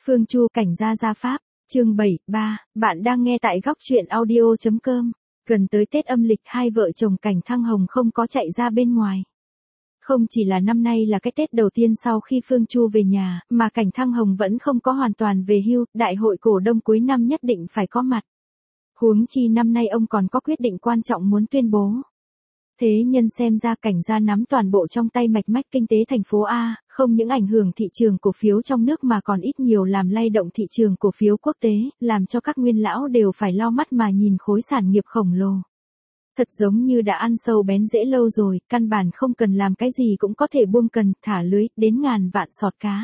Phương Chu cảnh gia gia pháp, chương 73, bạn đang nghe tại góc truyện audio.com. Gần tới Tết âm lịch, hai vợ chồng Cảnh Thăng Hồng không có chạy ra bên ngoài. Không chỉ là năm nay là cái Tết đầu tiên sau khi Phương Chu về nhà, mà Cảnh Thăng Hồng vẫn không có hoàn toàn về hưu, đại hội cổ đông cuối năm nhất định phải có mặt. Huống chi năm nay ông còn có quyết định quan trọng muốn tuyên bố. Thế nhân xem ra Cảnh gia nắm toàn bộ trong tay mạch mách kinh tế thành phố A, không những ảnh hưởng thị trường cổ phiếu trong nước mà còn ít nhiều làm lay động thị trường cổ phiếu quốc tế, làm cho các nguyên lão đều phải lau mắt mà nhìn khối sản nghiệp khổng lồ. Thật giống như đã ăn sâu bén rễ lâu rồi, căn bản không cần làm cái gì cũng có thể buông cần, thả lưới, đến ngàn vạn sọt cá.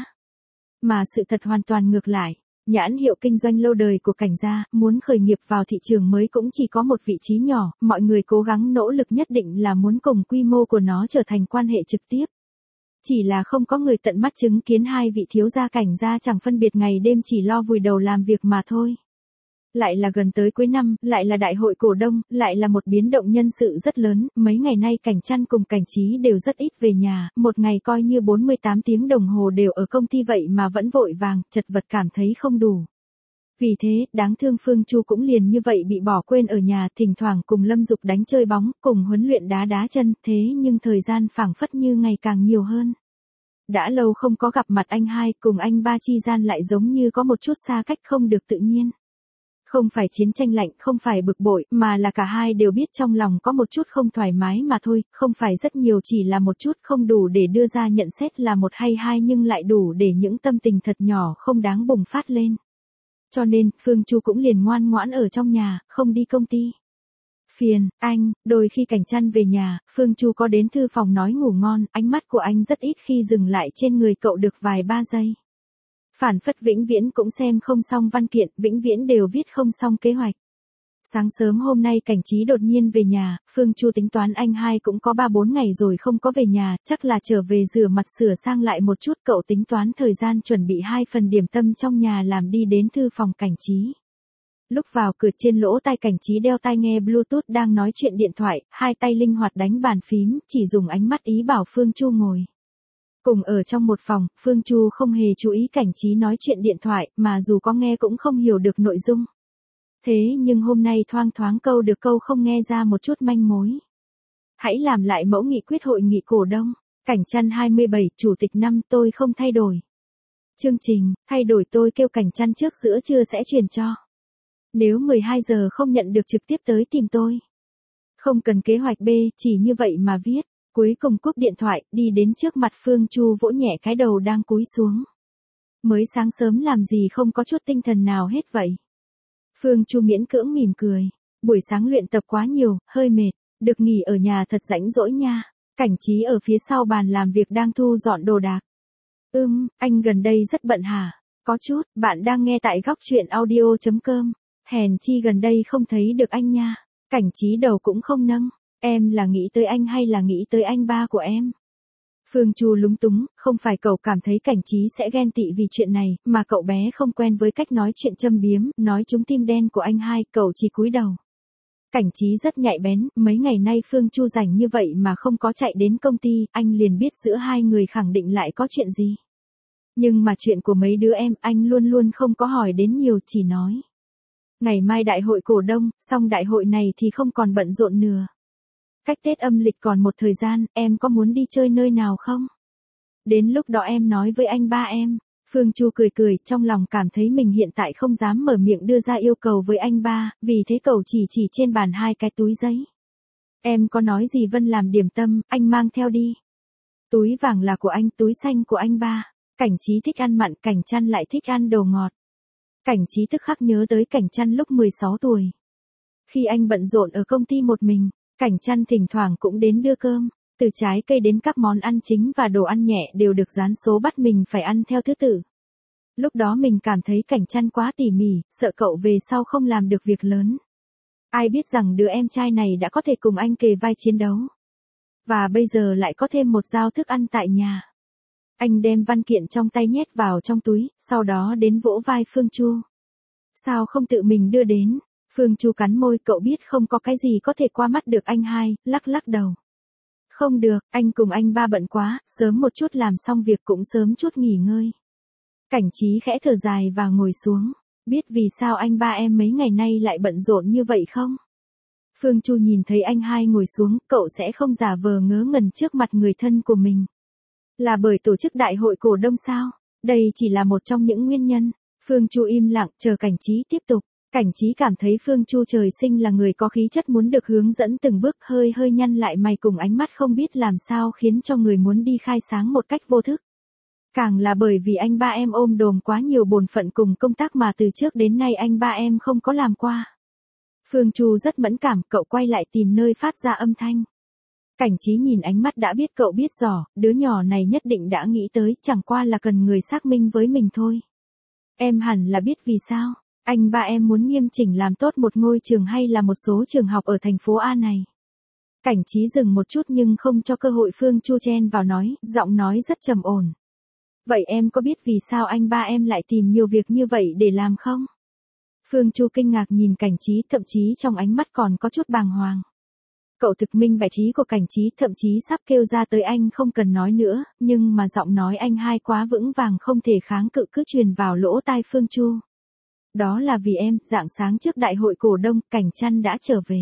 Mà sự thật hoàn toàn ngược lại. Nhãn hiệu kinh doanh lâu đời của Cảnh gia, muốn khởi nghiệp vào thị trường mới cũng chỉ có một vị trí nhỏ, mọi người cố gắng nỗ lực nhất định là muốn cùng quy mô của nó trở thành quan hệ trực tiếp. Chỉ là không có người tận mắt chứng kiến hai vị thiếu gia Cảnh gia chẳng phân biệt ngày đêm chỉ lo vùi đầu làm việc mà thôi. Lại là gần tới cuối năm, lại là đại hội cổ đông, lại là một biến động nhân sự rất lớn, mấy ngày nay Cảnh Trăn cùng Cảnh Trí đều rất ít về nhà, một ngày coi như 48 tiếng đồng hồ đều ở công ty vậy mà vẫn vội vàng, chật vật cảm thấy không đủ. Vì thế, đáng thương Phương Chu cũng liền như vậy bị bỏ quên ở nhà, thỉnh thoảng cùng Lâm Dục đánh chơi bóng, cùng huấn luyện đá chân, thế nhưng thời gian phảng phất như ngày càng nhiều hơn. Đã lâu không có gặp mặt anh hai, cùng anh ba chi gian lại giống như có một chút xa cách không được tự nhiên. Không phải chiến tranh lạnh, không phải bực bội, mà là cả hai đều biết trong lòng có một chút không thoải mái mà thôi, không phải rất nhiều, chỉ là một chút, không đủ để đưa ra nhận xét là một hay hai nhưng lại đủ để những tâm tình thật nhỏ không đáng bùng phát lên. Cho nên, Phương Chu cũng liền ngoan ngoãn ở trong nhà, không đi công ty. Phiền, anh, đôi khi Cảnh Trăn về nhà, Phương Chu có đến thư phòng nói ngủ ngon, ánh mắt của anh rất ít khi dừng lại trên người cậu được vài ba giây. Phản phất vĩnh viễn cũng xem không xong văn kiện, vĩnh viễn đều viết không xong kế hoạch. Sáng sớm hôm nay Cảnh Trí đột nhiên về nhà, Phương Chu tính toán anh hai cũng có 3-4 ngày rồi không có về nhà, chắc là trở về rửa mặt sửa sang lại một chút, cậu tính toán thời gian chuẩn bị 2 phần điểm tâm trong nhà làm đi đến thư phòng Cảnh Trí. Lúc vào cửa trên lỗ tai Cảnh Trí đeo tai nghe Bluetooth đang nói chuyện điện thoại, hai tay linh hoạt đánh bàn phím, chỉ dùng ánh mắt ý bảo Phương Chu ngồi. Cùng ở trong một phòng, Phương Chu không hề chú ý Cảnh Trí nói chuyện điện thoại, mà dù có nghe cũng không hiểu được nội dung. Thế nhưng hôm nay thoang thoáng câu được câu không nghe ra một chút manh mối. Hãy làm lại mẫu nghị quyết hội nghị cổ đông. Cảnh Trăn 27, Chủ tịch năm tôi không thay đổi. Chương trình, thay đổi tôi kêu Cảnh Trăn trước giữa trưa sẽ truyền cho. Nếu 12 giờ không nhận được trực tiếp tới tìm tôi. Không cần kế hoạch B, chỉ như vậy mà viết. Cuối cùng cúp điện thoại, đi đến trước mặt Phương Chu vỗ nhẹ cái đầu đang cúi xuống. Mới sáng sớm làm gì không có chút tinh thần nào hết vậy. Phương Chu miễn cưỡng mỉm cười. Buổi sáng luyện tập quá nhiều, hơi mệt, được nghỉ ở nhà thật rãnh rỗi nha. Cảnh Trí ở phía sau bàn làm việc đang thu dọn đồ đạc. Anh gần đây rất bận hả? Có chút, bạn đang nghe tại góc truyện audio.com. Hèn chi gần đây không thấy được anh nha. Cảnh Trí đầu cũng không nâng. Em là nghĩ tới anh hay là nghĩ tới anh ba của em? Phương Chu lúng túng, không phải cậu cảm thấy Cảnh Trí sẽ ghen tị vì chuyện này, mà cậu bé không quen với cách nói chuyện châm biếm, nói trúng tim đen của anh hai, cậu chỉ cúi đầu. Cảnh Trí rất nhạy bén, mấy ngày nay Phương Chu rảnh như vậy mà không có chạy đến công ty, anh liền biết giữa hai người khẳng định lại có chuyện gì. Nhưng mà chuyện của mấy đứa em, anh luôn luôn không có hỏi đến nhiều, chỉ nói. Ngày mai đại hội cổ đông, xong đại hội này thì không còn bận rộn nữa. Cách Tết âm lịch còn một thời gian, em có muốn đi chơi nơi nào không? Đến lúc đó em nói với anh ba em. Phương Chu cười cười, trong lòng cảm thấy mình hiện tại không dám mở miệng đưa ra yêu cầu với anh ba, vì thế cậu chỉ trên bàn 2 cái túi giấy. Em có nói gì Vân làm điểm tâm, anh mang theo đi. Túi vàng là của anh, túi xanh của anh ba. Cảnh Trí thích ăn mặn, Cảnh Trăn lại thích ăn đồ ngọt. Cảnh Trí tức khắc nhớ tới Cảnh Trăn lúc 16 tuổi. Khi anh bận rộn ở công ty một mình, Cảnh Trăn thỉnh thoảng cũng đến đưa cơm, từ trái cây đến các món ăn chính và đồ ăn nhẹ đều được dán số bắt mình phải ăn theo thứ tự. Lúc đó mình cảm thấy Cảnh Trăn quá tỉ mỉ, sợ cậu về sau không làm được việc lớn. Ai biết rằng đứa em trai này đã có thể cùng anh kề vai chiến đấu. Và bây giờ lại có thêm một giao thức ăn tại nhà. Anh đem văn kiện trong tay nhét vào trong túi, sau đó đến vỗ vai Phương Chu. Sao không tự mình đưa đến? Phương Chu cắn môi, cậu biết không có cái gì có thể qua mắt được anh hai, lắc đầu. Không được, anh cùng anh ba bận quá, sớm một chút làm xong việc cũng sớm chút nghỉ ngơi. Cảnh Trí khẽ thở dài và ngồi xuống. Biết vì sao anh ba em mấy ngày nay lại bận rộn như vậy không? Phương Chu nhìn thấy anh hai ngồi xuống, cậu sẽ không giả vờ ngớ ngẩn trước mặt người thân của mình. Là bởi tổ chức đại hội cổ đông sao? Đây chỉ là một trong những nguyên nhân. Phương Chu im lặng, chờ Cảnh Trí tiếp tục. Cảnh Trí cảm thấy Phương Chu trời sinh là người có khí chất muốn được hướng dẫn từng bước, hơi hơi nhăn lại mày cùng ánh mắt không biết làm sao khiến cho người muốn đi khai sáng một cách vô thức. Càng là bởi vì anh ba em ôm đồm quá nhiều bổn phận cùng công tác mà từ trước đến nay anh ba em không có làm qua. Phương Chu rất mẫn cảm, cậu quay lại tìm nơi phát ra âm thanh. Cảnh Trí nhìn ánh mắt đã biết cậu biết rõ, đứa nhỏ này nhất định đã nghĩ tới, chẳng qua là cần người xác minh với mình thôi. Em hẳn là biết vì sao, anh ba em muốn nghiêm chỉnh làm tốt một ngôi trường hay là một số trường học ở thành phố A này. Cảnh Trí dừng một chút nhưng không cho cơ hội Phương Chu chen vào nói, giọng nói rất trầm ổn. Vậy em có biết vì sao anh ba em lại tìm nhiều việc như vậy để làm không? Phương Chu kinh ngạc nhìn Cảnh Trí, thậm chí trong ánh mắt còn có chút bàng hoàng. Cậu thực minh bạch trí của Cảnh Trí, thậm chí sắp kêu ra tới anh không cần nói nữa, nhưng mà giọng nói anh hai quá vững vàng không thể kháng cự cứ truyền vào lỗ tai Phương Chu. Đó là vì em, rạng sáng trước đại hội cổ đông, Cảnh Chăn đã trở về.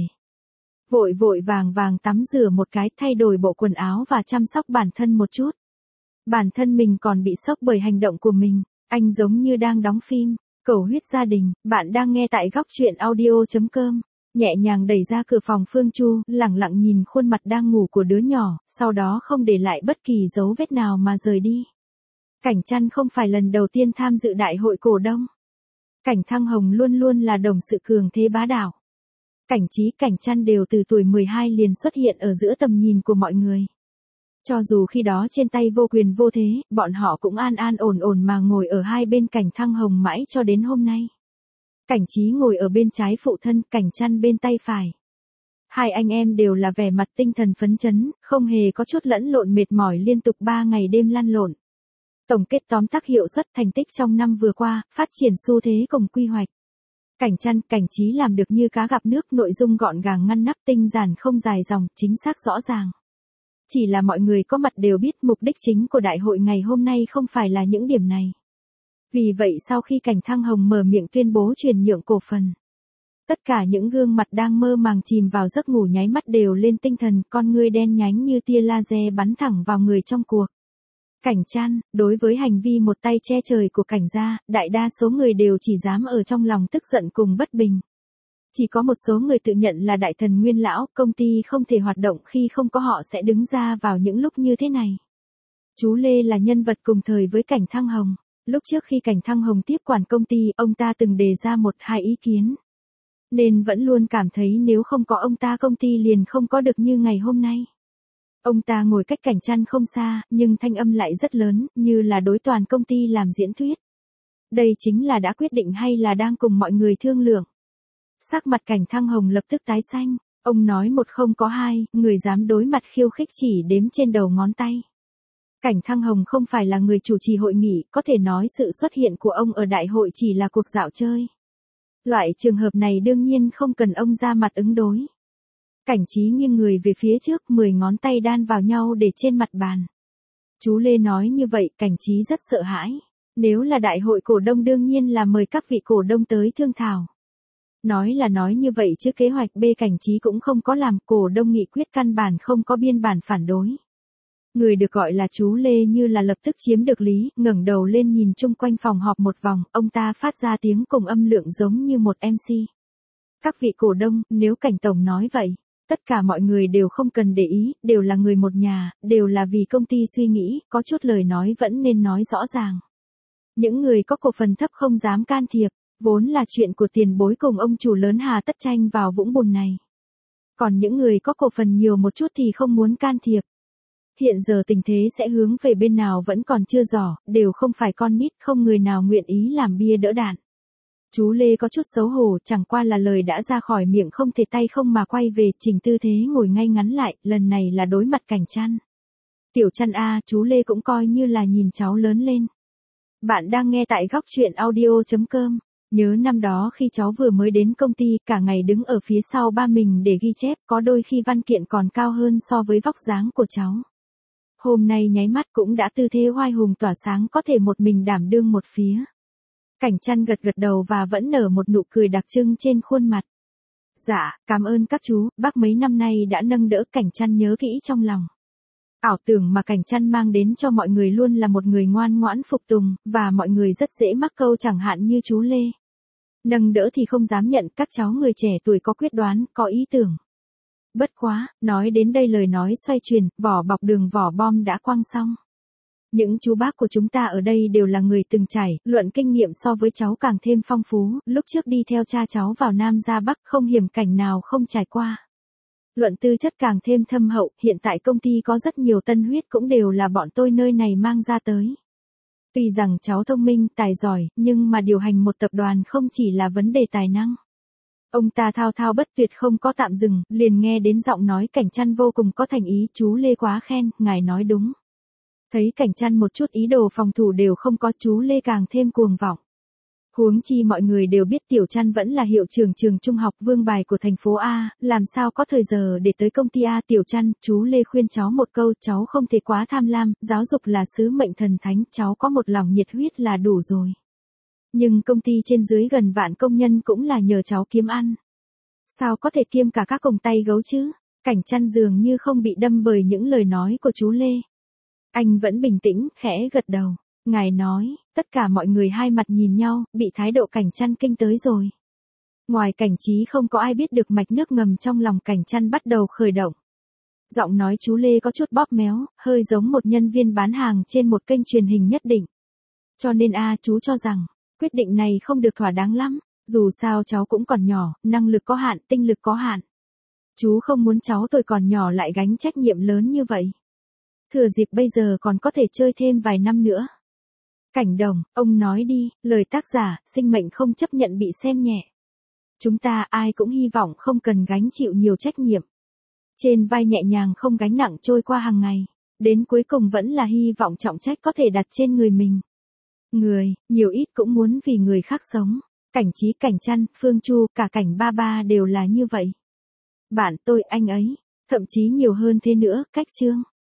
Vội vội vàng vàng tắm rửa một cái, thay đổi bộ quần áo và chăm sóc bản thân một chút. Bản thân mình còn bị sốc bởi hành động của mình, anh giống như đang đóng phim. Cầu huyết gia đình, bạn đang nghe tại góc truyện audio.com. Nhẹ nhàng đẩy ra cửa phòng Phương Chu, lẳng lặng nhìn khuôn mặt đang ngủ của đứa nhỏ, sau đó không để lại bất kỳ dấu vết nào mà rời đi. Cảnh Chăn không phải lần đầu tiên tham dự đại hội cổ đông. Cảnh Thăng Hồng luôn luôn là đồng sự cường thế bá đạo. Cảnh Trí, Cảnh Chăn đều từ tuổi 12 liền xuất hiện ở giữa tầm nhìn của mọi người. Cho dù khi đó trên tay vô quyền vô thế, bọn họ cũng an an ổn ổn mà ngồi ở hai bên Cảnh Thăng Hồng mãi cho đến hôm nay. Cảnh Trí ngồi ở bên trái phụ thân, Cảnh Chăn bên tay phải. Hai anh em đều là vẻ mặt tinh thần phấn chấn, không hề có chút lẫn lộn mệt mỏi liên tục 3 ngày đêm lăn lộn. Tổng kết tóm tắt hiệu suất thành tích trong năm vừa qua, phát triển xu thế cùng quy hoạch. Cảnh Chăn, Cảnh Trí làm được như cá gặp nước, nội dung gọn gàng ngăn nắp, tinh giản không dài dòng, chính xác rõ ràng. Chỉ là mọi người có mặt đều biết mục đích chính của đại hội ngày hôm nay không phải là những điểm này. Vì vậy sau khi Cảnh Thăng Hồng mở miệng tuyên bố chuyển nhượng cổ phần, tất cả những gương mặt đang mơ màng chìm vào giấc ngủ nháy mắt đều lên tinh thần, con ngươi đen nhánh như tia laser bắn thẳng vào người trong cuộc. Cảnh Chăn, đối với hành vi một tay che trời của Cảnh gia, đại đa số người đều chỉ dám ở trong lòng tức giận cùng bất bình. Chỉ có một số người tự nhận là đại thần nguyên lão, công ty không thể hoạt động khi không có họ sẽ đứng ra vào những lúc như thế này. Chú Lê là nhân vật cùng thời với Cảnh Thăng Hồng. Lúc trước khi Cảnh Thăng Hồng tiếp quản công ty, ông ta từng đề ra 1-2 ý kiến. Nên vẫn luôn cảm thấy nếu không có ông ta công ty liền không có được như ngày hôm nay. Ông ta ngồi cách Cảnh Chăn không xa, nhưng thanh âm lại rất lớn, như là đối toàn công ty làm diễn thuyết. Đây chính là đã quyết định hay là đang cùng mọi người thương lượng. Sắc mặt Cảnh Thăng Hồng lập tức tái xanh, ông nói một không có hai, người dám đối mặt khiêu khích chỉ đếm trên đầu ngón tay. Cảnh Thăng Hồng không phải là người chủ trì hội nghị, có thể nói sự xuất hiện của ông ở đại hội chỉ là cuộc dạo chơi. Loại trường hợp này đương nhiên không cần ông ra mặt ứng đối. Cảnh Trí nghiêng người về phía trước, 10 ngón tay đan vào nhau để trên mặt bàn. Chú Lê nói như vậy, Cảnh Trí rất sợ hãi. Nếu là đại hội cổ đông đương nhiên là mời các vị cổ đông tới thương thảo. Nói là nói như vậy chứ kế hoạch B Cảnh Trí cũng không có làm, cổ đông nghị quyết căn bản không có biên bản phản đối. Người được gọi là chú Lê như là lập tức chiếm được lý, ngẩng đầu lên nhìn chung quanh phòng họp một vòng, ông ta phát ra tiếng cùng âm lượng giống như một MC. Các vị cổ đông, nếu Cảnh tổng nói vậy, tất cả mọi người đều không cần để ý, đều là người một nhà, đều là vì công ty suy nghĩ, có chút lời nói vẫn nên nói rõ ràng. Những người có cổ phần thấp không dám can thiệp, vốn là chuyện của tiền bối cùng ông chủ lớn hà tất tranh vào vũng bùn này. Còn những người có cổ phần nhiều một chút thì không muốn can thiệp. Hiện giờ tình thế sẽ hướng về bên nào vẫn còn chưa rõ, đều không phải con nít, không người nào nguyện ý làm bia đỡ đạn. Chú Lê có chút xấu hổ, chẳng qua là lời đã ra khỏi miệng không thể tay không mà quay về, chỉnh tư thế ngồi ngay ngắn lại, lần này là đối mặt Cảnh Chăn. Tiểu Chăn a, chú Lê cũng coi như là nhìn cháu lớn lên. Bạn đang nghe tại góc truyện audio.com. Nhớ năm đó khi cháu vừa mới đến công ty, cả ngày đứng ở phía sau ba mình để ghi chép, có đôi khi văn kiện còn cao hơn so với vóc dáng của cháu. Hôm nay nháy mắt cũng đã tư thế oai hùng tỏa sáng có thể một mình đảm đương một phía. Cảnh Chăn gật gật đầu và vẫn nở một nụ cười đặc trưng trên khuôn mặt. Dạ, cảm ơn các chú, bác mấy năm nay đã nâng đỡ. Cảnh Chăn nhớ kỹ trong lòng. Ảo tưởng mà Cảnh Chăn mang đến cho mọi người luôn là một người ngoan ngoãn phục tùng, và mọi người rất dễ mắc câu chẳng hạn như chú Lê. Nâng đỡ thì không dám nhận, các cháu người trẻ tuổi có quyết đoán, có ý tưởng. Bất quá, nói đến đây lời nói xoay chuyển, vỏ bọc đường vỏ bom đã quăng xong. Những chú bác của chúng ta ở đây đều là người từng trải, luận kinh nghiệm so với cháu càng thêm phong phú, lúc trước đi theo cha cháu vào Nam ra Bắc không hiểm cảnh nào không trải qua. Luận tư chất càng thêm thâm hậu, hiện tại công ty có rất nhiều tân huyết cũng đều là bọn tôi nơi này mang ra tới. Tuy rằng cháu thông minh, tài giỏi, nhưng mà điều hành một tập đoàn không chỉ là vấn đề tài năng. Ông ta thao thao bất tuyệt không có tạm dừng, liền nghe đến giọng nói Cảnh Chăn vô cùng có thành ý. Chú Lê quá khen, ngài nói đúng. Thấy Cảnh Chăn một chút ý đồ phòng thủ đều không có, chú Lê càng thêm cuồng vọng. Huống chi mọi người đều biết Tiểu Chăn vẫn là hiệu trưởng trường trung học Vương Bài của thành phố A, làm sao có thời giờ để tới công ty A. Tiểu Chăn, chú Lê khuyên cháu một câu, cháu không thể quá tham lam, giáo dục là sứ mệnh thần thánh, cháu có một lòng nhiệt huyết là đủ rồi. Nhưng công ty trên dưới gần vạn công nhân cũng là nhờ cháu kiếm ăn. Sao có thể kiêm cả các còng tay gấu chứ? Cảnh Chăn dường như không bị đâm bởi những lời nói của chú Lê. Anh vẫn bình tĩnh, khẽ gật đầu. Ngài nói, tất cả mọi người hai mặt nhìn nhau, bị thái độ Cảnh Chăn kinh tới rồi. Ngoài Cảnh Trí không có ai biết được mạch nước ngầm trong lòng Cảnh Chăn bắt đầu khởi động. Giọng nói chú Lê có chút bóp méo, hơi giống một nhân viên bán hàng trên một kênh truyền hình nhất định. Cho nên chú cho rằng, quyết định này không được thỏa đáng lắm, dù sao cháu cũng còn nhỏ, năng lực có hạn, tinh lực có hạn. Chú không muốn cháu tôi còn nhỏ lại gánh trách nhiệm lớn như vậy. Thừa dịp bây giờ còn có thể chơi thêm vài năm nữa. Cảnh Đồng, ông nói đi, lời tác giả, sinh mệnh không chấp nhận bị xem nhẹ. Chúng ta ai cũng hy vọng không cần gánh chịu nhiều trách nhiệm. Trên vai nhẹ nhàng không gánh nặng trôi qua hàng ngày. Đến cuối cùng vẫn là hy vọng trọng trách có thể đặt trên người mình. Người, nhiều ít cũng muốn vì người khác sống. Cảnh Trí, Cảnh Chăn, Phương Chu, cả Cảnh Ba Ba đều là như vậy. Bạn tôi, anh ấy, thậm chí nhiều hơn thế nữa, cách chương.